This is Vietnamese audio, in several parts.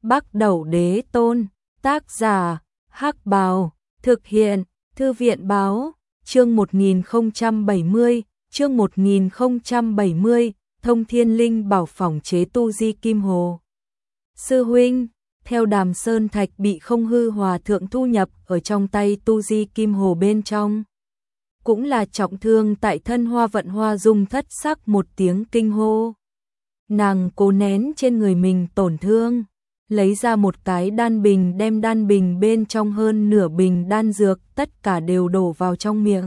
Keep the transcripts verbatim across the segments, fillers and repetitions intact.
Bắc Đẩu Đế Tôn, tác giả, Hắc Bào, thực hiện, Thư viện Báo, chương một nghìn không trăm bảy mươi, chương một nghìn không trăm bảy mươi, Thông Thiên Linh Bảo phỏng chế tu di kim hồ. Sư huynh, theo Đàm Sơn Thạch bị Không Hư Hòa Thượng thu nhập ở trong tay tu di kim hồ bên trong. Cũng là trọng thương tại thân. Hoa Vận Hoa Dung thất sắc một tiếng kinh hô. Nàng cố nén trên người mình tổn thương, lấy ra một cái đan bình, đem đan bình bên trong hơn nửa bình đan dược tất cả đều đổ vào trong miệng.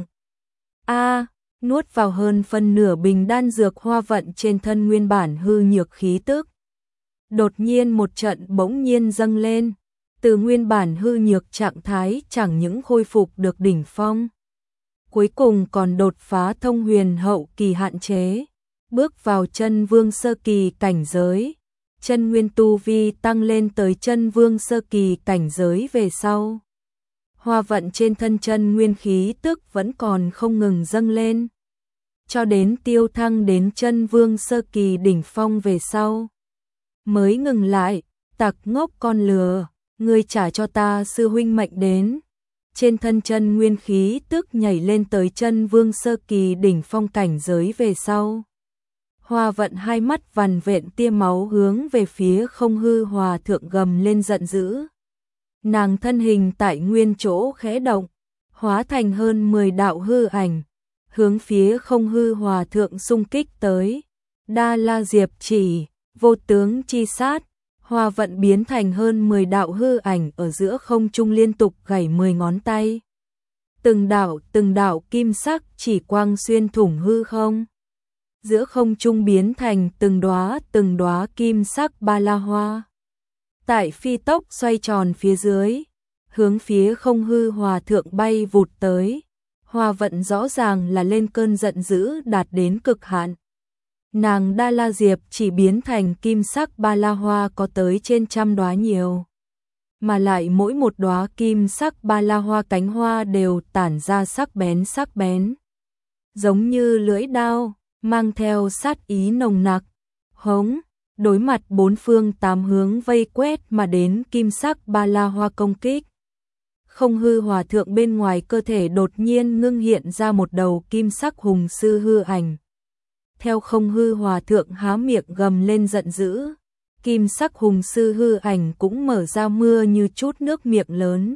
A, nuốt vào hơn phân nửa bình đan dược. Hoa Vận trên thân nguyên bản hư nhược khí tức đột nhiên một trận bỗng nhiên dâng lên, từ nguyên bản hư nhược trạng thái chẳng những khôi phục được đỉnh phong, cuối cùng còn đột phá thông huyền hậu kỳ hạn chế, bước vào chân vương sơ kỳ cảnh giới. Chân nguyên tu vi tăng lên tới chân vương sơ kỳ cảnh giới về sau. Hoa Vận trên thân chân nguyên khí tức vẫn còn không ngừng dâng lên, cho đến tiêu thăng đến chân vương sơ kỳ đỉnh phong về sau mới ngừng lại. Tặc ngốc con lừa, ngươi trả cho ta sư huynh mệnh đến. Trên thân chân nguyên khí tức nhảy lên tới chân vương sơ kỳ đỉnh phong cảnh giới về sau. Hoa Vận hai mắt vằn vện tia máu hướng về phía Không Hư Hòa Thượng gầm lên giận dữ. Nàng thân hình tại nguyên chỗ khẽ động, hóa thành hơn mười đạo hư ảnh, hướng phía Không Hư Hòa Thượng xung kích tới. Đa La Diệp chỉ, vô tướng chi sát. Hoa Vận biến thành hơn mười đạo hư ảnh ở giữa không trung liên tục gảy mười ngón tay. Từng đạo từng đạo kim sắc chỉ quang xuyên thủng hư không. Giữa không trung biến thành từng đóa từng đóa kim sắc ba la hoa. Tại phi tốc xoay tròn phía dưới, hướng phía Không Hư Hòa Thượng bay vụt tới. Hoa Vận rõ ràng là lên cơn giận dữ đạt đến cực hạn. Nàng Đa La Diệp chỉ biến thành kim sắc ba la hoa có tới trên trăm đóa nhiều. Mà lại mỗi một đóa kim sắc ba la hoa cánh hoa đều tản ra sắc bén sắc bén, giống như lưỡi đao, mang theo sát ý nồng nặc. Hống, đối mặt bốn phương tám hướng vây quét mà đến kim sắc ba la hoa công kích. Không Hư Hòa Thượng bên ngoài cơ thể đột nhiên ngưng hiện ra một đầu kim sắc hùng sư hư ảnh. Theo Không Hư Hòa Thượng há miệng gầm lên giận dữ, kim sắc hùng sư hư ảnh cũng mở ra mưa như chút nước miệng lớn,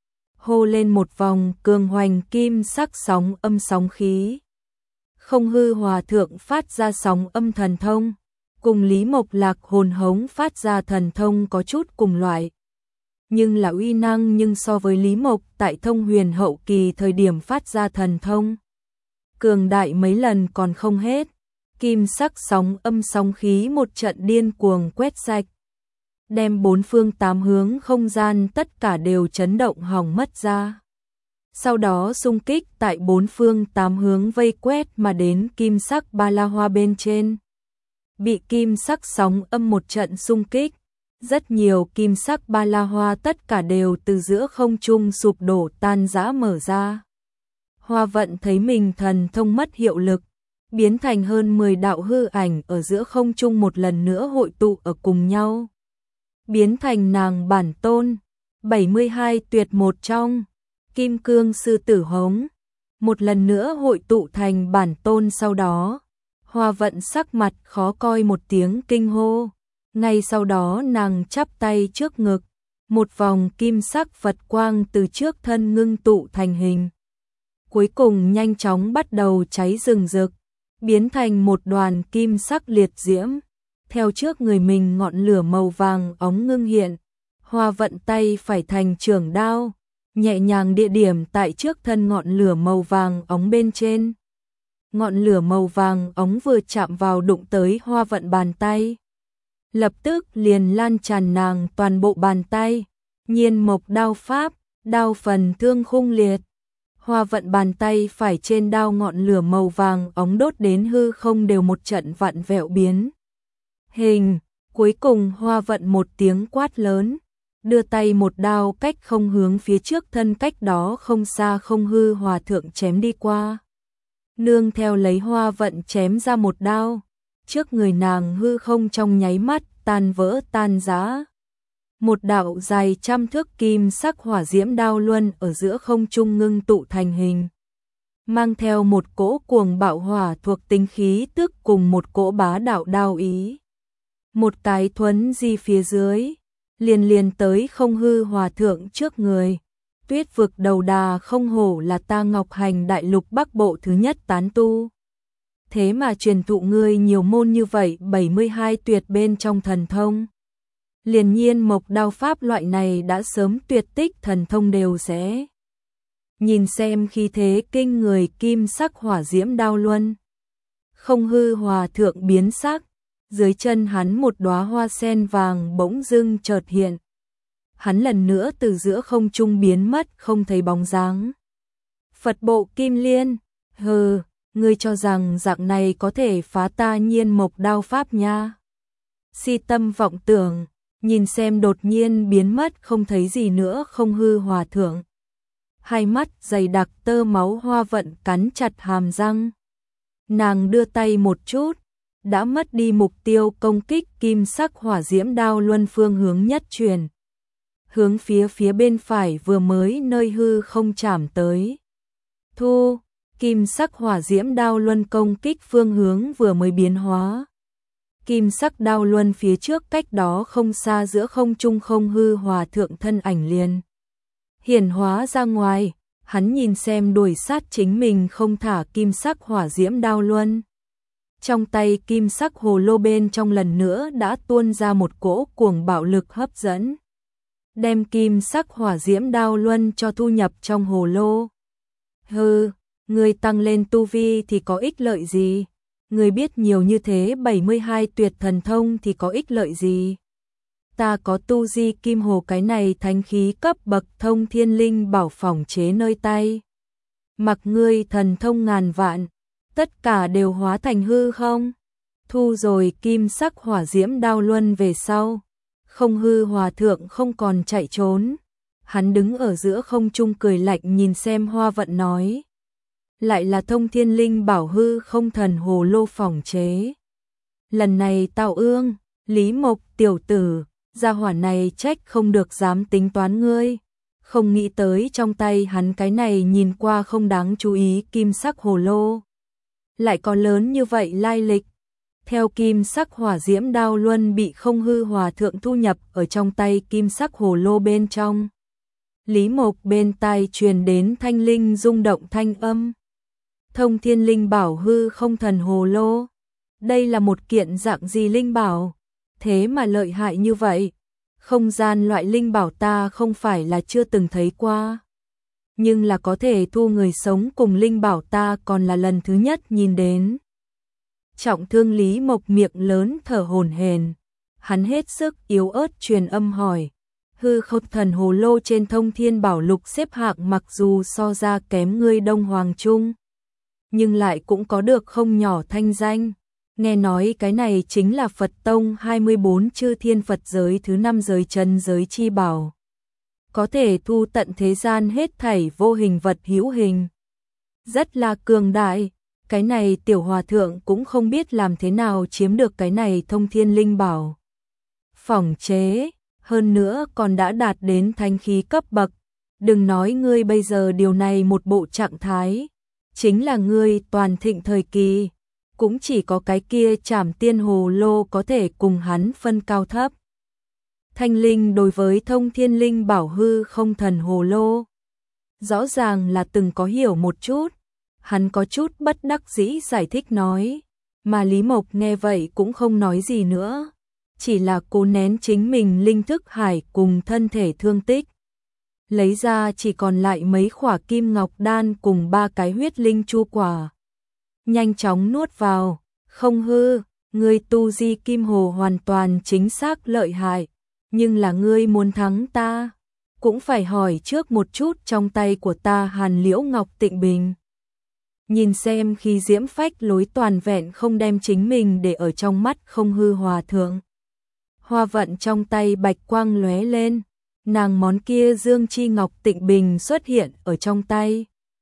hô lên một vòng cường hoành kim sắc sóng âm sóng khí. Không Hư Hòa Thượng phát ra sóng âm thần thông, cùng Lý Mộc Lạc hồn hống phát ra thần thông có chút cùng loại, nhưng là uy năng nhưng so với Lý Mộc tại thông huyền hậu kỳ thời điểm phát ra thần thông cường đại mấy lần còn không hết. Kim sắc sóng âm sóng khí một trận điên cuồng quét sạch, đem bốn phương tám hướng không gian tất cả đều chấn động hỏng mất ra. Sau đó xung kích tại bốn phương tám hướng vây quét mà đến kim sắc ba la hoa bên trên. Bị kim sắc sóng âm một trận xung kích, rất nhiều kim sắc ba la hoa tất cả đều từ giữa không trung sụp đổ tan rã mở ra. Hoa Vận thấy mình thần thông mất hiệu lực, biến thành hơn mười đạo hư ảnh ở giữa không trung một lần nữa hội tụ ở cùng nhau, biến thành nàng bản tôn, bảy mươi hai tuyệt một trong, Kim Cương Sư Tử Hống, một lần nữa hội tụ thành bản tôn. Sau đó, Hoa Vận sắc mặt khó coi một tiếng kinh hô, ngay sau đó nàng chắp tay trước ngực, một vòng kim sắc Phật quang từ trước thân ngưng tụ thành hình, cuối cùng nhanh chóng bắt đầu cháy rừng rực, biến thành một đoàn kim sắc liệt diễm. Theo trước người mình ngọn lửa màu vàng óng ngưng hiện, Hoa Vận tay phải thành trường đao, nhẹ nhàng địa điểm tại trước thân ngọn lửa màu vàng óng bên trên. Ngọn lửa màu vàng óng vừa chạm vào đụng tới Hoa Vận bàn tay, lập tức liền lan tràn nàng toàn bộ bàn tay. Nhiên mộc đao pháp, đao phần thương khung liệt. Hoa Vận bàn tay phải trên đao ngọn lửa màu vàng óng đốt đến hư không đều một trận vặn vẹo biến hình. Cuối cùng Hoa Vận một tiếng quát lớn, đưa tay một đao cách không hướng phía trước thân cách đó không xa Không Hư Hòa Thượng chém đi qua. Nương theo lấy Hoa Vận chém ra một đao, trước người nàng hư không trong nháy mắt tan vỡ tan rã. Một đạo dài trăm thước kim sắc hỏa diễm đao luân ở giữa không trung ngưng tụ thành hình, mang theo một cỗ cuồng bạo hỏa thuộc tính khí tức cùng một cỗ bá đạo đao ý. Một cái thuấn di phía dưới, liền liền tới Không Hư Hòa Thượng trước người. Tuyết vực đầu đà không hổ là ta Ngọc Hành Đại Lục Bắc Bộ thứ nhất tán tu. Thế mà truyền thụ ngươi nhiều môn như vậy, bảy mươi hai tuyệt bên trong thần thông. Liền nhiên mộc đao pháp loại này đã sớm tuyệt tích thần thông đều sẽ. Nhìn xem khi thế kinh người kim sắc hỏa diễm đao luân. Không Hư Hòa Thượng biến sắc, dưới chân hắn một đóa hoa sen vàng bỗng dưng chợt hiện. Hắn lần nữa từ giữa không trung biến mất không thấy bóng dáng. Phật bộ Kim Liên, hừ, ngươi cho rằng dạng này có thể phá ta nhiên mộc đao pháp nha. Si tâm vọng tưởng, nhìn xem đột nhiên biến mất không thấy gì nữa Không Hư Hòa Thượng. Hai mắt dày đặc tơ máu Hoa Vận cắn chặt hàm răng. Nàng đưa tay một chút, đã mất đi mục tiêu công kích kim sắc hỏa diễm đao luân phương hướng nhất truyền. Hướng phía phía bên phải vừa mới nơi hư không chạm tới. Thu, kim sắc hỏa diễm đao luân công kích phương hướng vừa mới biến hóa. Kim sắc đao luân phía trước cách đó không xa giữa không trung Không Hư Hòa Thượng thân ảnh liền hiển hóa ra ngoài, hắn nhìn xem đuổi sát chính mình không thả kim sắc hỏa diễm đao luân. Trong tay kim sắc hồ lô bên trong lần nữa đã tuôn ra một cỗ cuồng bạo lực hấp dẫn. Đem kim sắc hỏa diễm đao luân cho thu nhập trong hồ lô. Hừ, người tăng lên tu vi thì có ích lợi gì? Người biết nhiều như thế bảy mươi hai tuyệt thần thông thì có ích lợi gì? Ta có tu di kim hồ cái này thánh khí cấp bậc thông thiên linh bảo phỏng chế nơi tay. Mặc ngươi thần thông ngàn vạn, tất cả đều hóa thành hư không? Thu rồi kim sắc hỏa diễm đao luân về sau. Không Hư Hòa Thượng không còn chạy trốn. Hắn đứng ở giữa không trung cười lạnh nhìn xem Hoa Vận nói. Lại là thông thiên linh bảo hư không thần hồ lô phỏng chế. Lần này Tào Ương, Lý Mộc tiểu tử, gia hỏa này trách không được dám tính toán ngươi. Không nghĩ tới trong tay hắn cái này nhìn qua không đáng chú ý kim sắc hồ lô. Lại có lớn như vậy lai lịch. Theo kim sắc hỏa diễm đao luân bị Không Hư Hòa Thượng thu nhập ở trong tay kim sắc hồ lô bên trong. Lý Mộc bên tai truyền đến thanh linh rung động thanh âm. Thông thiên linh bảo hư không thần hồ lô. Đây là một kiện dạng gì linh bảo? Thế mà lợi hại như vậy. Không gian loại linh bảo ta không phải là chưa từng thấy qua. Nhưng là có thể thu người sống cùng linh bảo ta còn là lần thứ nhất nhìn đến. Trọng thương Lý Mộc miệng lớn thở hổn hển, hắn hết sức yếu ớt truyền âm hỏi. Hư không thần hồ lô trên thông thiên bảo lục xếp hạng mặc dù so ra kém ngươi Đông Hoàng Trung, nhưng lại cũng có được không nhỏ thanh danh. Nghe nói cái này chính là Phật Tông hai mươi bốn chư thiên Phật giới thứ năm giới chân giới chi bảo. Có thể thu tận thế gian hết thảy vô hình vật hữu hình. Rất là cường đại. Cái này tiểu hòa thượng cũng không biết làm thế nào chiếm được cái này thông thiên linh bảo. Phỏng chế, hơn nữa còn đã đạt đến thánh khí cấp bậc. Đừng nói ngươi bây giờ điều này một bộ trạng thái. Chính là ngươi toàn thịnh thời kỳ. Cũng chỉ có cái kia Trảm Tiên hồ lô có thể cùng hắn phân cao thấp. Thanh linh đối với thông thiên linh bảo hư không thần hồ lô. Rõ ràng là từng có hiểu một chút. Hắn có chút bất đắc dĩ giải thích nói, mà Lý Mộc nghe vậy cũng không nói gì nữa, chỉ là cố nén chính mình linh thức hải cùng thân thể thương tích. Lấy ra chỉ còn lại mấy khỏa kim ngọc đan cùng ba cái huyết linh chu quả. Nhanh chóng nuốt vào, Không Hư, ngươi tu di kim hồ hoàn toàn chính xác lợi hại, nhưng là ngươi muốn thắng ta, cũng phải hỏi trước một chút trong tay của ta Hàn Liễu Ngọc Tịnh Bình. Nhìn xem khi diễm phách lối toàn vẹn không đem chính mình để ở trong mắt Không Hư Hòa Thượng. Hoa Vận trong tay bạch quang lóe lên, nàng món kia Dương Chi Ngọc Tịnh Bình xuất hiện ở trong tay.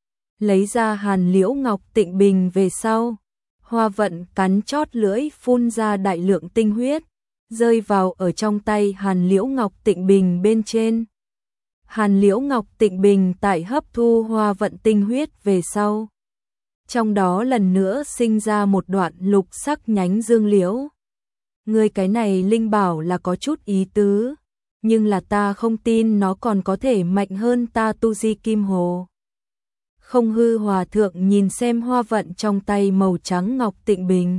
Lấy ra Hàn Liễu Ngọc Tịnh Bình về sau, Hoa Vận cắn chót lưỡi phun ra đại lượng tinh huyết, rơi vào ở trong tay Hàn Liễu Ngọc Tịnh Bình bên trên. Hàn Liễu Ngọc Tịnh Bình tại hấp thu hoa vận tinh huyết về sau, trong đó lần nữa sinh ra một đoạn lục sắc nhánh dương liễu. Ngươi cái này linh bảo là có chút ý tứ, nhưng là ta không tin nó còn có thể mạnh hơn ta tu di kim hồ. Không Hư Hòa Thượng nhìn xem hoa vận trong tay màu trắng ngọc tịnh bình,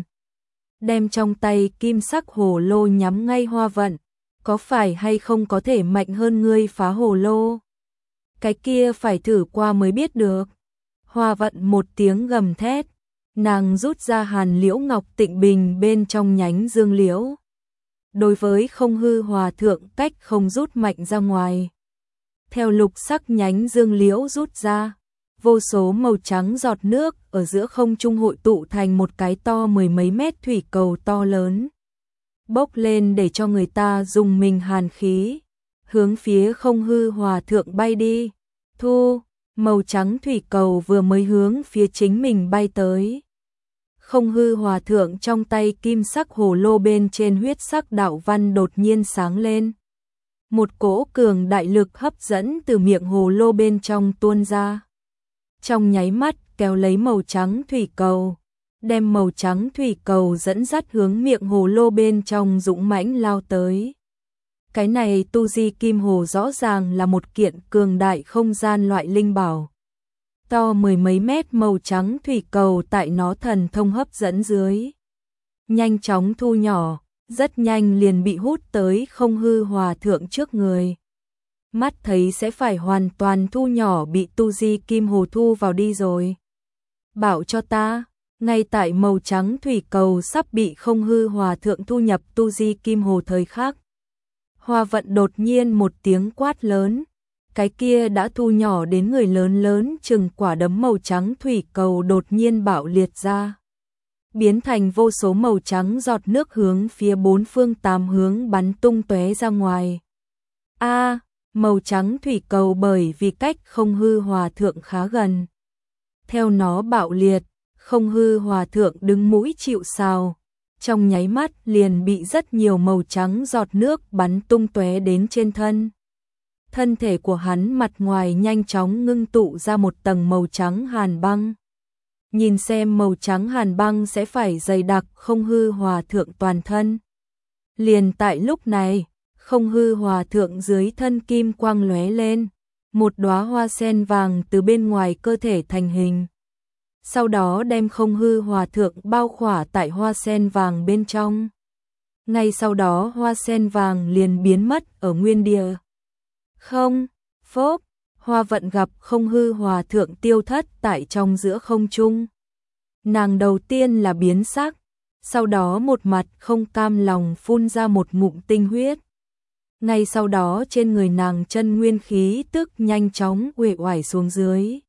đem trong tay kim sắc hồ lô nhắm ngay hoa vận, có phải hay không có thể mạnh hơn ngươi phá hồ lô? Cái kia phải thử qua mới biết được. Hoa vận một tiếng gầm thét, nàng rút ra Hàn Liễu Ngọc Tịnh Bình bên trong nhánh dương liễu. Đối với Không Hư Hòa Thượng cách không rút mạnh ra ngoài. Theo lục sắc nhánh dương liễu rút ra, vô số màu trắng giọt nước ở giữa không trung hội tụ thành một cái to mười mấy mét thủy cầu to lớn. Bốc lên để cho người ta dùng mình hàn khí, hướng phía Không Hư Hòa Thượng bay đi. Thu, màu trắng thủy cầu vừa mới hướng phía chính mình bay tới. Không Hư Hòa Thượng trong tay kim sắc hồ lô bên trên huyết sắc đạo văn đột nhiên sáng lên. Một cỗ cường đại lực hấp dẫn từ miệng hồ lô bên trong tuôn ra. Trong nháy mắt kéo lấy màu trắng thủy cầu, đem màu trắng thủy cầu dẫn dắt hướng miệng hồ lô bên trong dũng mãnh lao tới. Cái này tu di kim hồ rõ ràng là một kiện cường đại không gian loại linh bảo. To mười mấy mét màu trắng thủy cầu tại nó thần thông hấp dẫn dưới, nhanh chóng thu nhỏ, rất nhanh liền bị hút tới Không Hư Hòa Thượng trước người. Mắt thấy sẽ phải hoàn toàn thu nhỏ bị tu di kim hồ thu vào đi rồi. Bảo cho ta, ngay tại màu trắng thủy cầu sắp bị Không Hư Hòa Thượng thu nhập tu di kim hồ thời khắc, Hoa vận đột nhiên một tiếng quát lớn, cái kia đã thu nhỏ đến người lớn lớn chừng quả đấm màu trắng thủy cầu đột nhiên bạo liệt ra, biến thành vô số màu trắng giọt nước hướng phía bốn phương tám hướng bắn tung tóe ra ngoài. A, màu trắng thủy cầu bởi vì cách Không Hư Hòa Thượng khá gần, theo nó bạo liệt, Không Hư Hòa Thượng đứng mũi chịu sào, trong nháy mắt liền bị rất nhiều màu trắng giọt nước bắn tung tóe đến trên thân. Thân thể của hắn mặt ngoài nhanh chóng ngưng tụ ra một tầng màu trắng hàn băng. Nhìn xem màu trắng hàn băng sẽ phải dày đặc Không Hư Hòa Thượng toàn thân. Liền tại lúc này, Không Hư Hòa Thượng dưới thân kim quang lóe lên, một đóa hoa sen vàng từ bên ngoài cơ thể thành hình. Sau đó đem Không Hư Hòa Thượng bao khỏa tại hoa sen vàng bên trong. Ngay sau đó hoa sen vàng liền biến mất ở nguyên địa. Không, phốp, hoa vận gặp Không Hư Hòa Thượng tiêu thất tại trong giữa không trung. Nàng đầu tiên là biến sắc, sau đó một mặt không cam lòng phun ra một ngụm tinh huyết. Ngay sau đó trên người nàng chân nguyên khí tức nhanh chóng uể oải xuống dưới.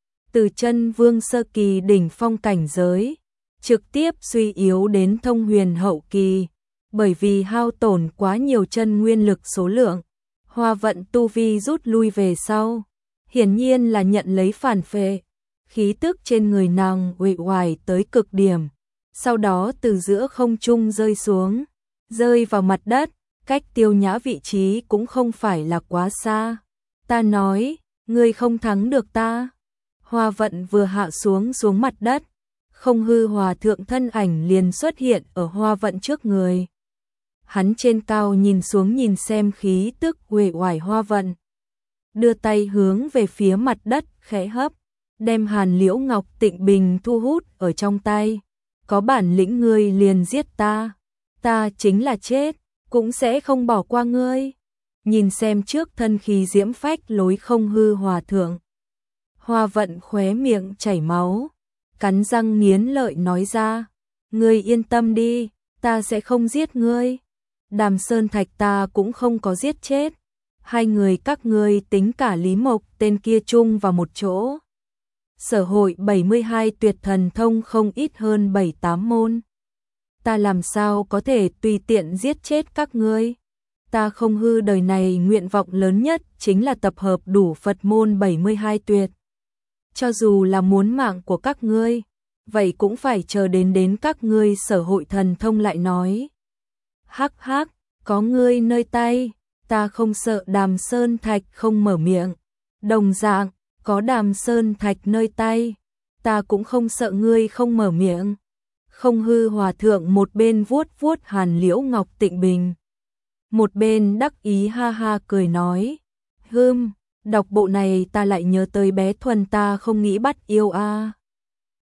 Từ chân vương sơ kỳ đỉnh phong cảnh giới, trực tiếp suy yếu đến thông huyền hậu kỳ, bởi vì hao tổn quá nhiều chân nguyên lực số lượng, hoa vận tu vi rút lui về sau, hiển nhiên là nhận lấy phản phệ, khí tức trên người nàng uể oải tới cực điểm, sau đó từ giữa không trung rơi xuống, rơi vào mặt đất, cách Tiêu Nhã vị trí cũng không phải là quá xa. Ta nói, ngươi không thắng được ta. Hoa vận vừa hạ xuống xuống mặt đất, Không Hư Hòa Thượng thân ảnh liền xuất hiện ở hoa vận trước người. Hắn trên cao nhìn xuống nhìn xem khí tức uể oải hoa vận, đưa tay hướng về phía mặt đất khẽ hấp, đem Hàn Liễu Ngọc Tịnh Bình thu hút ở trong tay. Có bản lĩnh ngươi liền giết ta, ta chính là chết, cũng sẽ không bỏ qua ngươi. Nhìn xem trước thân khí diễm phách lối Không Hư Hòa Thượng, hoa vận khóe miệng chảy máu, cắn răng nghiến lợi nói ra, ngươi yên tâm đi, ta sẽ không giết ngươi. Đàm Sơn Thạch ta cũng không có giết chết, hai người các ngươi tính cả Lý Mộc tên kia chung vào một chỗ. Sở hội bảy mươi hai tuyệt thần thông không ít hơn bảy tám môn. Ta làm sao có thể tùy tiện giết chết các ngươi? Ta Không Hư đời này nguyện vọng lớn nhất chính là tập hợp đủ Phật môn bảy mươi hai tuyệt. Cho dù là muốn mạng của các ngươi, vậy cũng phải chờ đến đến các ngươi sở hội thần thông lại nói. Hắc hắc, có ngươi nơi tay, ta không sợ. Đàm Sơn Thạch không mở miệng. Đồng dạng, có Đàm Sơn Thạch nơi tay, ta cũng không sợ ngươi không mở miệng. Không hư hòa thượng một bên vuốt vuốt Hàn Liễu Ngọc Tịnh Bình, một bên đắc ý ha ha cười nói, hưm, đọc bộ này ta lại nhớ tới bé Thuần, ta không nghĩ bắt yêu a.